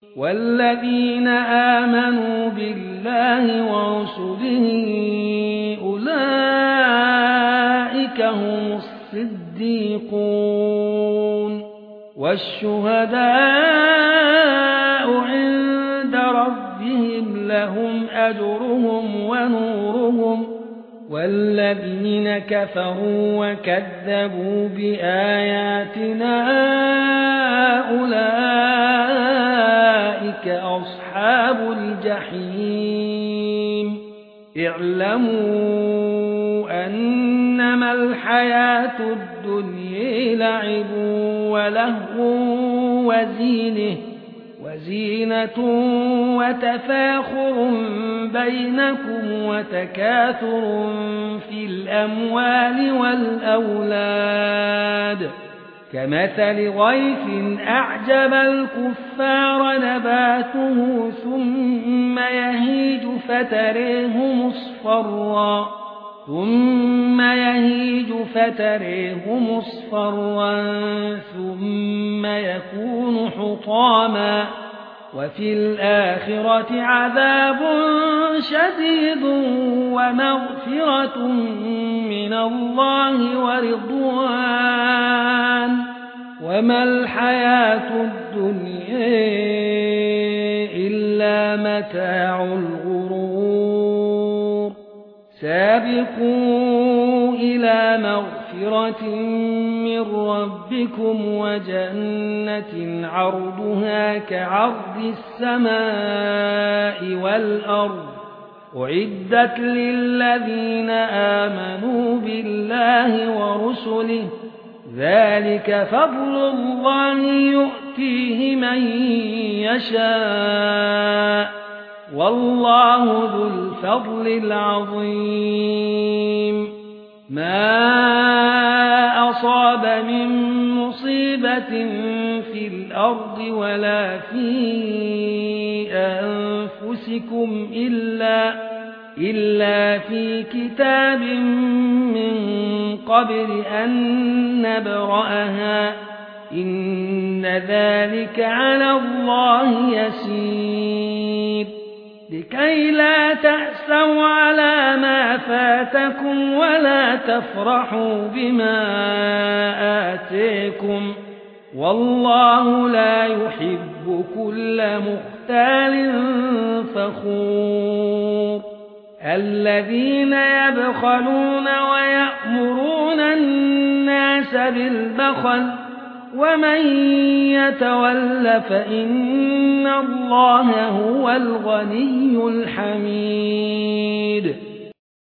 والذين آمنوا بالله ورسله أولئك هم الصديقون والشهداء عند ربهم لهم أجرهم ونورهم والذين كفروا وكذبوا بآياتنا أولئك أصحاب الجحيم اعلموا أنما الحياة الدنيا لعب ولهو وزينة وتفاخر بينكم وتكاثر في الأموال والأولاد كمثل غيث أعجب الكفار نباته ثم يهيج فتريه مصفرا ثم يكون حطاما وفي الآخرة عذاب شديد ومغفرة من الله ورضوان وما الحياة الدنيا إلا متاع الغرور سابقوا إلى مغفرة من ربكم وجنة عرضها كعرض السماء والأرض أعدت للذين آمنوا بالله ورسله ذلك فضل الله يؤتيه من يشاء والله ذو الفضل العظيم ما أصاب من مصيبة في الأرض ولا في أنفسكم إلا في كتاب من قبل أن نبرأها إن ذلك على الله يسير لكي لا تأسوا على ما فاتكم ولا تفرحوا بما آتيكم والله لا يحب كل مختال فخور الذين يبخلون ويأمرون الناس بالبخل ومن يتول فإن الله هو الغني الحميد